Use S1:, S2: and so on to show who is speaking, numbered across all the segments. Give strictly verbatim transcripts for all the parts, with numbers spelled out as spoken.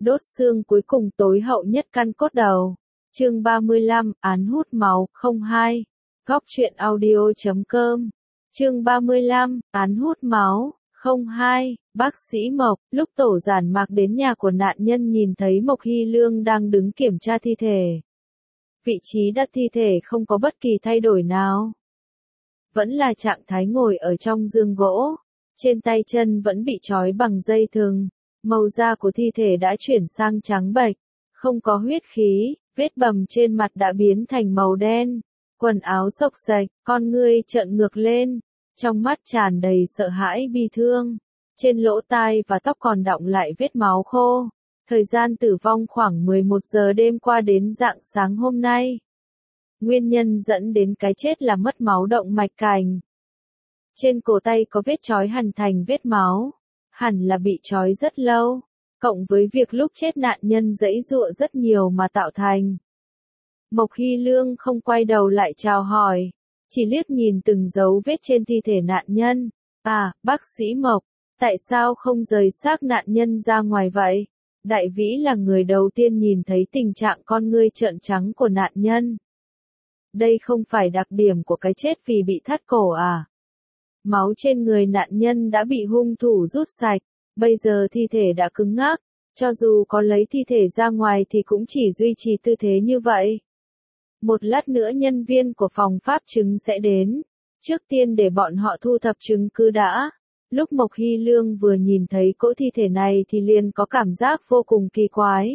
S1: đốt xương cuối cùng tối hậu nhất căn cốt đầu. Chương ba mươi lăm, án hút máu, không hai. Góc truyện audio chấm com. Chương ba mươi lăm, án hút máu, không hai. Bác sĩ Mộc, lúc tổ giản mạc đến nhà của nạn nhân nhìn thấy Mộc Hy Lương đang đứng kiểm tra thi thể. Vị trí đặt thi thể không có bất kỳ thay đổi nào. Vẫn là trạng thái ngồi ở trong giường gỗ. Trên tay chân vẫn bị trói bằng dây thừng. Màu da của thi thể đã chuyển sang trắng bệch. Không có huyết khí, vết bầm trên mặt đã biến thành màu đen. Quần áo xộc xệch, con ngươi trợn ngược lên. Trong mắt tràn đầy sợ hãi bi thương. Trên lỗ tai và tóc còn đọng lại vết máu khô. Thời gian tử vong khoảng mười một giờ đêm qua đến rạng sáng hôm nay. Nguyên nhân dẫn đến cái chết là mất máu động mạch cảnh. Trên cổ tay có vết trói hằn thành vết máu. Hẳn là bị trói rất lâu. Cộng với việc lúc chết nạn nhân giãy giụa rất nhiều mà tạo thành. Mộc Hy Lương không quay đầu lại chào hỏi. Chỉ liếc nhìn từng dấu vết trên thi thể nạn nhân. À, bác sĩ Mộc, tại sao không rời xác nạn nhân ra ngoài vậy? Đại Vĩ là người đầu tiên nhìn thấy tình trạng con ngươi trợn trắng của nạn nhân. Đây không phải đặc điểm của cái chết vì bị thắt cổ à? Máu trên người nạn nhân đã bị hung thủ rút sạch, bây giờ thi thể đã cứng ngắc, cho dù có lấy thi thể ra ngoài thì cũng chỉ duy trì tư thế như vậy. Một lát nữa nhân viên của phòng pháp chứng sẽ đến, trước tiên để bọn họ thu thập chứng cứ đã. Lúc Mộc Hy Lương vừa nhìn thấy cỗ thi thể này thì liền có cảm giác vô cùng kỳ quái.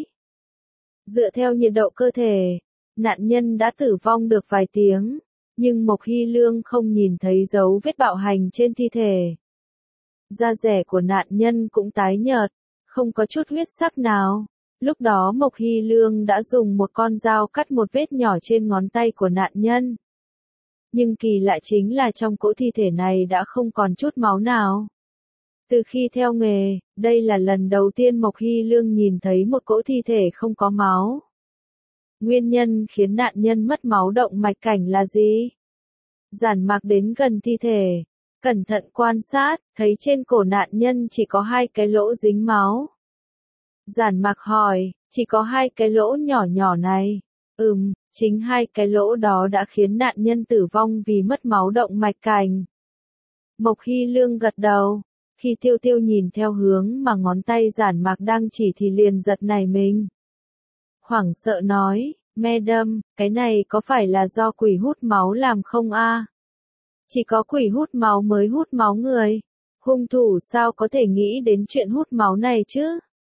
S1: Dựa theo nhiệt độ cơ thể, nạn nhân đã tử vong được vài tiếng, nhưng Mộc Hy Lương không nhìn thấy dấu vết bạo hành trên thi thể. Da dẻ của nạn nhân cũng tái nhợt, không có chút huyết sắc nào. Lúc đó Mộc Hy Lương đã dùng một con dao cắt một vết nhỏ trên ngón tay của nạn nhân. Nhưng kỳ lạ chính là trong cỗ thi thể này đã không còn chút máu nào. Từ khi theo nghề, đây là lần đầu tiên Mộc Hy Lương nhìn thấy một cỗ thi thể không có máu. Nguyên nhân khiến nạn nhân mất máu động mạch cảnh là gì? Giản Mạc đến gần thi thể, cẩn thận quan sát, thấy trên cổ nạn nhân chỉ có hai cái lỗ dính máu. Giản Mạc hỏi, chỉ có hai cái lỗ nhỏ nhỏ này? Ừm, chính hai cái lỗ đó đã khiến nạn nhân tử vong vì mất máu động mạch cảnh. Mộc Hy Lương gật đầu, khi Tiêu Tiêu nhìn theo hướng mà ngón tay Giản Mạc đang chỉ thì liền giật nảy mình. Hoảng sợ nói, Madam, cái này có phải là do quỷ hút máu làm không a? Chỉ có quỷ hút máu mới hút máu người. Hung thủ sao có thể nghĩ đến chuyện hút máu này chứ?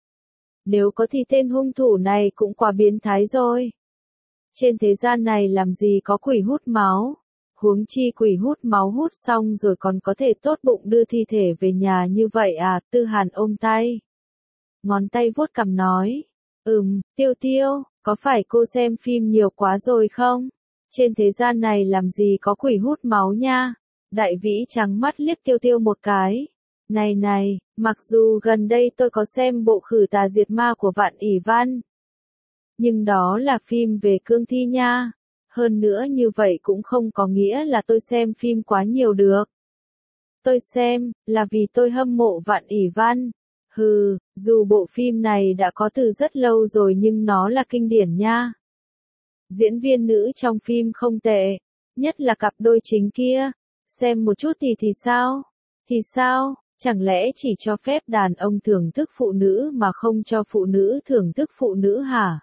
S1: Nếu có thì tên hung thủ này cũng quá biến thái rồi. Trên thế gian này làm gì có quỷ hút máu? Huống chi quỷ hút máu hút xong rồi còn có thể tốt bụng đưa thi thể về nhà như vậy à? Tư Hàn ôm tay. Ngón tay vuốt cằm nói. Ừm, Tiêu Tiêu, có phải cô xem phim nhiều quá rồi không? Trên thế gian này làm gì có quỷ hút máu nha? Đại Vĩ trắng mắt liếc Tiêu Tiêu một cái. Này này, mặc dù gần đây tôi có xem bộ Khử Tà Diệt Ma của Vạn ỷ Văn. Nhưng đó là phim về cương thi nha. Hơn nữa như vậy cũng không có nghĩa là tôi xem phim quá nhiều được. Tôi xem, là vì tôi hâm mộ Vạn ỷ Văn. Hừ, dù bộ phim này đã có từ rất lâu rồi nhưng nó là kinh điển nha. Diễn viên nữ trong phim không tệ, nhất là cặp đôi chính kia. Xem một chút thì thì sao? Thì sao? Chẳng lẽ chỉ cho phép đàn ông thưởng thức phụ nữ mà không cho phụ nữ thưởng thức phụ nữ hả?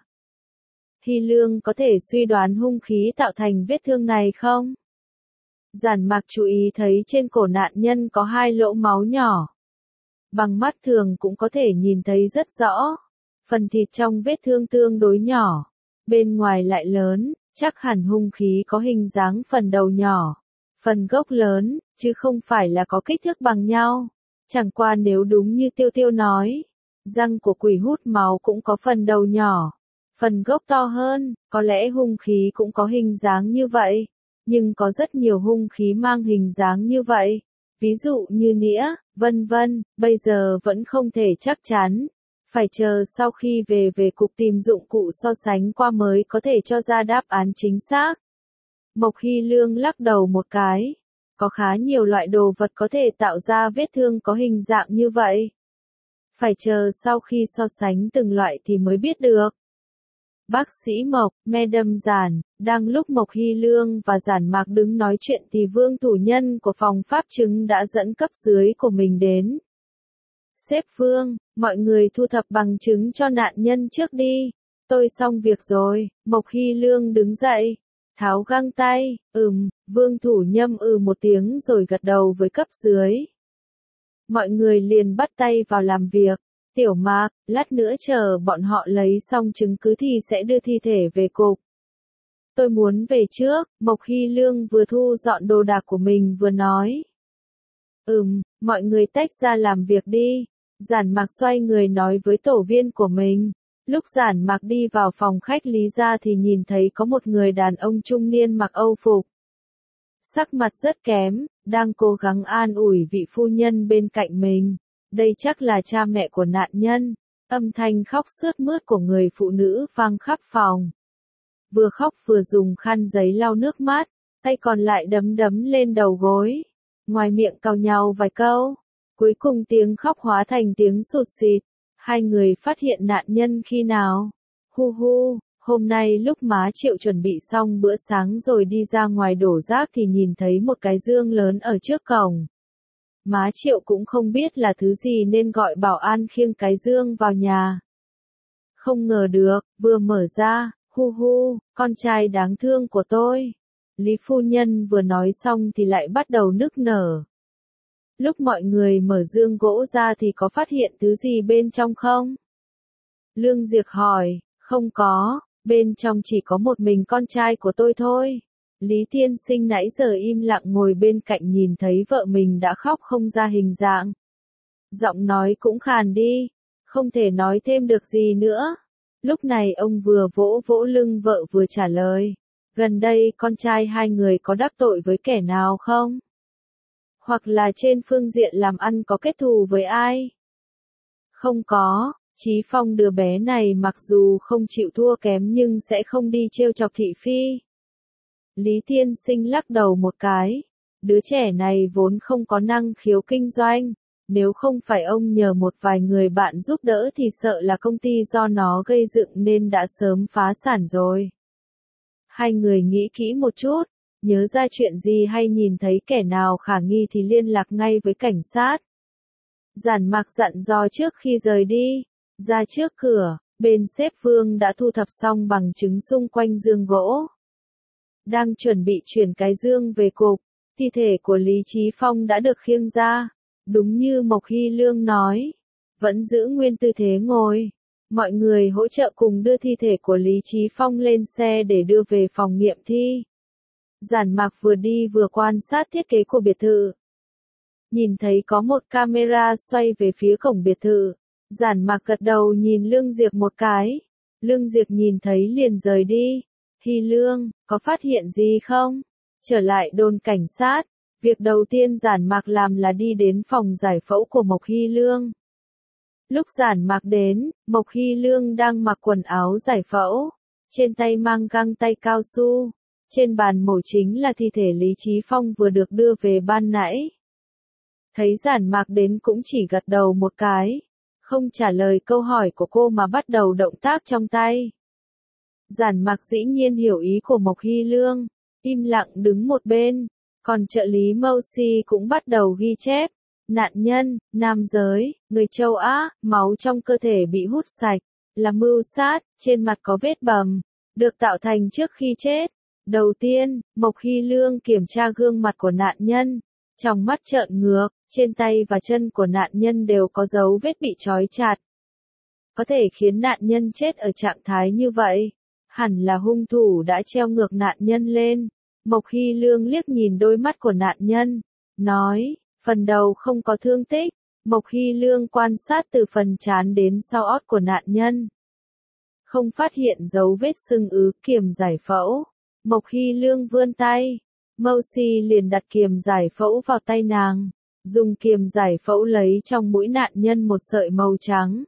S1: Hy Lương có thể suy đoán hung khí tạo thành vết thương này không? Giản Mạc chú ý thấy trên cổ nạn nhân có hai lỗ máu nhỏ. Bằng mắt thường cũng có thể nhìn thấy rất rõ. Phần thịt trong vết thương tương đối nhỏ. Bên ngoài lại lớn, chắc hẳn hung khí có hình dáng phần đầu nhỏ. Phần gốc lớn, chứ không phải là có kích thước bằng nhau. Chẳng qua nếu đúng như Tiêu Tiêu nói, răng của quỷ hút máu cũng có phần đầu nhỏ. Phần gốc to hơn, có lẽ hung khí cũng có hình dáng như vậy. Nhưng có rất nhiều hung khí mang hình dáng như vậy. Ví dụ như nĩa, vân vân, bây giờ vẫn không thể chắc chắn. Phải chờ sau khi về về cục tìm dụng cụ so sánh qua mới có thể cho ra đáp án chính xác. Mộc Hy Lương lắc đầu một cái. Có khá nhiều loại đồ vật có thể tạo ra vết thương có hình dạng như vậy. Phải chờ sau khi so sánh từng loại thì mới biết được. Bác sĩ Mộc, Madam Giản, đang lúc Mộc Hy Lương và Giản Mạc đứng nói chuyện thì Vương thủ nhân của phòng pháp chứng đã dẫn cấp dưới của mình đến. Sếp Vương, mọi người thu thập bằng chứng cho nạn nhân trước đi. Tôi xong việc rồi. Mộc Hy Lương đứng dậy, tháo găng tay. Ừm, Vương thủ nhâm ừ một tiếng rồi gật đầu với cấp dưới. Mọi người liền bắt tay vào làm việc. Tiểu Mạc, lát nữa chờ bọn họ lấy xong chứng cứ thì sẽ đưa thi thể về cục. Tôi muốn về trước, Mộc Hy Lương vừa thu dọn đồ đạc của mình vừa nói. Ừm, mọi người tách ra làm việc đi. Giản Mạc xoay người nói với tổ viên của mình. Lúc Giản Mạc đi vào phòng khách Lý gia thì nhìn thấy có một người đàn ông trung niên mặc âu phục. Sắc mặt rất kém, đang cố gắng an ủi vị phu nhân bên cạnh mình. Đây chắc là cha mẹ của nạn nhân. Âm thanh khóc sướt mướt của người phụ nữ vang khắp phòng. Vừa khóc vừa dùng khăn giấy lau nước mắt, tay còn lại đấm đấm lên đầu gối. Ngoài miệng cau nhau vài câu. Cuối cùng tiếng khóc hóa thành tiếng sụt sịt. Hai người phát hiện nạn nhân khi nào? Hu hu, hôm nay lúc má Triệu chuẩn bị xong bữa sáng rồi đi ra ngoài đổ rác thì nhìn thấy một cái dương lớn ở trước cổng. Má Triệu cũng không biết là thứ gì nên gọi bảo an khiêng cái dương vào nhà. Không ngờ được, vừa mở ra, hu hu, con trai đáng thương của tôi. Lý phu nhân vừa nói xong thì lại bắt đầu nức nở. Lúc mọi người mở dương gỗ ra thì có phát hiện thứ gì bên trong không? Lương Diệc hỏi, không có, bên trong chỉ có một mình con trai của tôi thôi. Lý tiên sinh nãy giờ im lặng ngồi bên cạnh nhìn thấy vợ mình đã khóc không ra hình dạng. Giọng nói cũng khàn đi, không thể nói thêm được gì nữa. Lúc này ông vừa vỗ vỗ lưng vợ vừa trả lời. Gần đây con trai hai người có đắc tội với kẻ nào không? Hoặc là trên phương diện làm ăn có kết thù với ai? Không có, Chí Phong đứa bé này mặc dù không chịu thua kém nhưng sẽ không đi trêu chọc thị phi. Lý tiên sinh lắc đầu một cái. Đứa trẻ này vốn không có năng khiếu kinh doanh. Nếu không phải ông nhờ một vài người bạn giúp đỡ thì sợ là công ty do nó gây dựng nên đã sớm phá sản rồi. Hai người nghĩ kỹ một chút. Nhớ ra chuyện gì hay nhìn thấy kẻ nào khả nghi thì liên lạc ngay với cảnh sát. Giản Mạc dặn dò trước khi rời đi. Ra trước cửa, bên sếp Vương đã thu thập xong bằng chứng xung quanh dương gỗ. Đang chuẩn bị chuyển cái dương về cục, thi thể của Lý Chí Phong đã được khiêng ra. Đúng như Mộc Hy Lương nói, vẫn giữ nguyên tư thế ngồi. Mọi người hỗ trợ cùng đưa thi thể của Lý Chí Phong lên xe để đưa về phòng nghiệm thi. Giản Mạc vừa đi vừa quan sát thiết kế của biệt thự. Nhìn thấy có một camera xoay về phía cổng biệt thự. Giản Mạc gật đầu nhìn Lương Diệc một cái. Lương Diệc nhìn thấy liền rời đi. Hy Lương, có phát hiện gì không? Trở lại đồn cảnh sát. Việc đầu tiên Giản Mạc làm là đi đến phòng giải phẫu của Mộc Hy Lương. Lúc Giản Mạc đến, Mộc Hy Lương đang mặc quần áo giải phẫu. Trên tay mang găng tay cao su. Trên bàn mổ chính là thi thể Lý Chí Phong vừa được đưa về ban nãy. Thấy Giản Mạc đến cũng chỉ gật đầu một cái. Không trả lời câu hỏi của cô mà bắt đầu động tác trong tay. Giản Mạc dĩ nhiên hiểu ý của Mộc Hy Lương. Im lặng đứng một bên. Còn trợ lý Mousi cũng bắt đầu ghi chép. Nạn nhân, nam giới, người châu Á, máu trong cơ thể bị hút sạch. Là mưu sát, trên mặt có vết bầm. Được tạo thành trước khi chết. Đầu tiên, Mộc Hy Lương kiểm tra gương mặt của nạn nhân. Trong mắt trợn ngược, trên tay và chân của nạn nhân đều có dấu vết bị trói chặt. Có thể khiến nạn nhân chết ở trạng thái như vậy. Hẳn là hung thủ đã treo ngược nạn nhân lên. Mộc Hy Lương liếc nhìn đôi mắt của nạn nhân. Nói, phần đầu không có thương tích. Mộc Hy Lương quan sát từ phần trán đến sau ót của nạn nhân. Không phát hiện dấu vết sưng ứ kiềm giải phẫu. Mộc Hy Lương vươn tay. Mousi liền đặt kiềm giải phẫu vào tay nàng. Dùng kiềm giải phẫu lấy trong mũi nạn nhân một sợi màu trắng.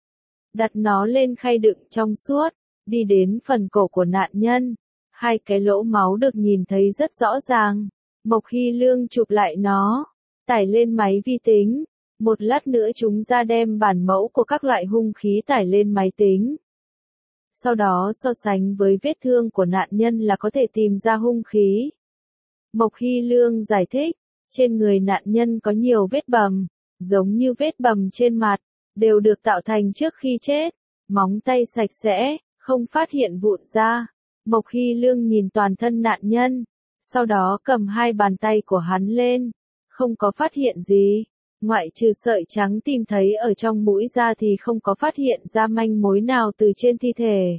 S1: Đặt nó lên khay đựng trong suốt. Đi đến phần cổ của nạn nhân. Hai cái lỗ máu được nhìn thấy rất rõ ràng. Mộc Hy Lương chụp lại nó. Tải lên máy vi tính. Một lát nữa chúng ra đem bản mẫu của các loại hung khí tải lên máy tính. Sau đó so sánh với vết thương của nạn nhân là có thể tìm ra hung khí. Mộc Hy Lương giải thích, trên người nạn nhân có nhiều vết bầm, giống như vết bầm trên mặt, đều được tạo thành trước khi chết. Móng tay sạch sẽ, không phát hiện vụn da. Mộc Hy Lương nhìn toàn thân nạn nhân, sau đó cầm hai bàn tay của hắn lên, không có phát hiện gì. Ngoại trừ sợi trắng tìm thấy ở trong mũi ra thì không có phát hiện ra manh mối nào từ trên thi thể.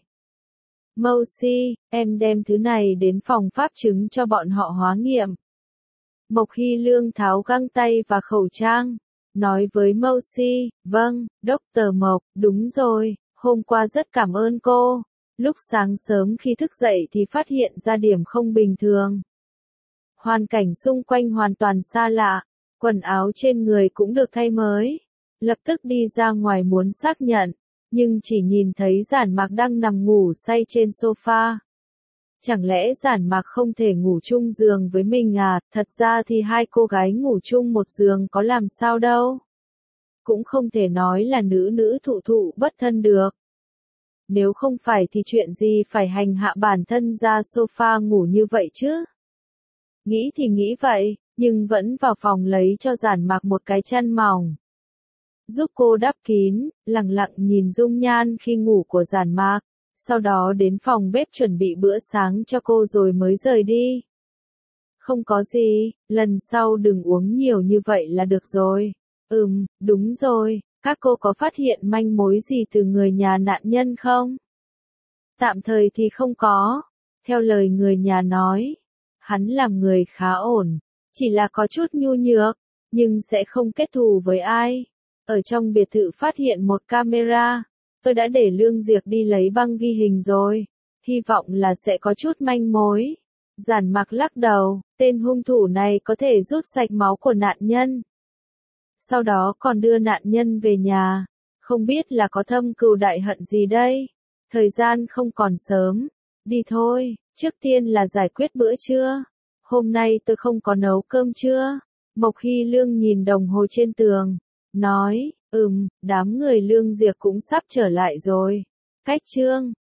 S1: Mousy, em đem thứ này đến phòng pháp chứng cho bọn họ hóa nghiệm. Mộc Hy Lương tháo găng tay và khẩu trang, nói với Mousy, vâng, Doctor Mộc, đúng rồi, hôm qua rất cảm ơn cô. Lúc sáng sớm khi thức dậy thì phát hiện ra điểm không bình thường. Hoàn cảnh xung quanh hoàn toàn xa lạ, quần áo trên người cũng được thay mới. Lập tức đi ra ngoài muốn xác nhận, nhưng chỉ nhìn thấy Giản Mạc đang nằm ngủ say trên sofa. Chẳng lẽ Giản Mạc không thể ngủ chung giường với mình à? Thật ra thì hai cô gái ngủ chung một giường có làm sao đâu. Cũng không thể nói là nữ nữ thụ thụ bất thân được. Nếu không phải thì chuyện gì phải hành hạ bản thân ra sofa ngủ như vậy chứ? Nghĩ thì nghĩ vậy, nhưng vẫn vào phòng lấy cho Giản Mạc một cái chăn mỏng. Giúp cô đắp kín, lặng lặng nhìn dung nhan khi ngủ của Giản Mạc, sau đó đến phòng bếp chuẩn bị bữa sáng cho cô rồi mới rời đi. Không có gì, lần sau đừng uống nhiều như vậy là được rồi. Ừm, đúng rồi, các cô có phát hiện manh mối gì từ người nhà nạn nhân không? Tạm thời thì không có. Theo lời người nhà nói, hắn làm người khá ổn, chỉ là có chút nhu nhược, nhưng sẽ không kết thù với ai. Ở trong biệt thự phát hiện một camera, tôi đã để Lương Diệp đi lấy băng ghi hình rồi, hy vọng là sẽ có chút manh mối. Giản Mạc lắc đầu, tên hung thủ này có thể rút sạch máu của nạn nhân. Sau đó còn đưa nạn nhân về nhà, không biết là có thâm cừu đại hận gì đây. Thời gian không còn sớm, đi thôi, trước tiên là giải quyết bữa trưa. Hôm nay tôi không có nấu cơm trưa. Mộc Hy Lương nhìn đồng hồ trên tường, nói, ừm, đám người Lương Diệp cũng sắp trở lại rồi. Cách chương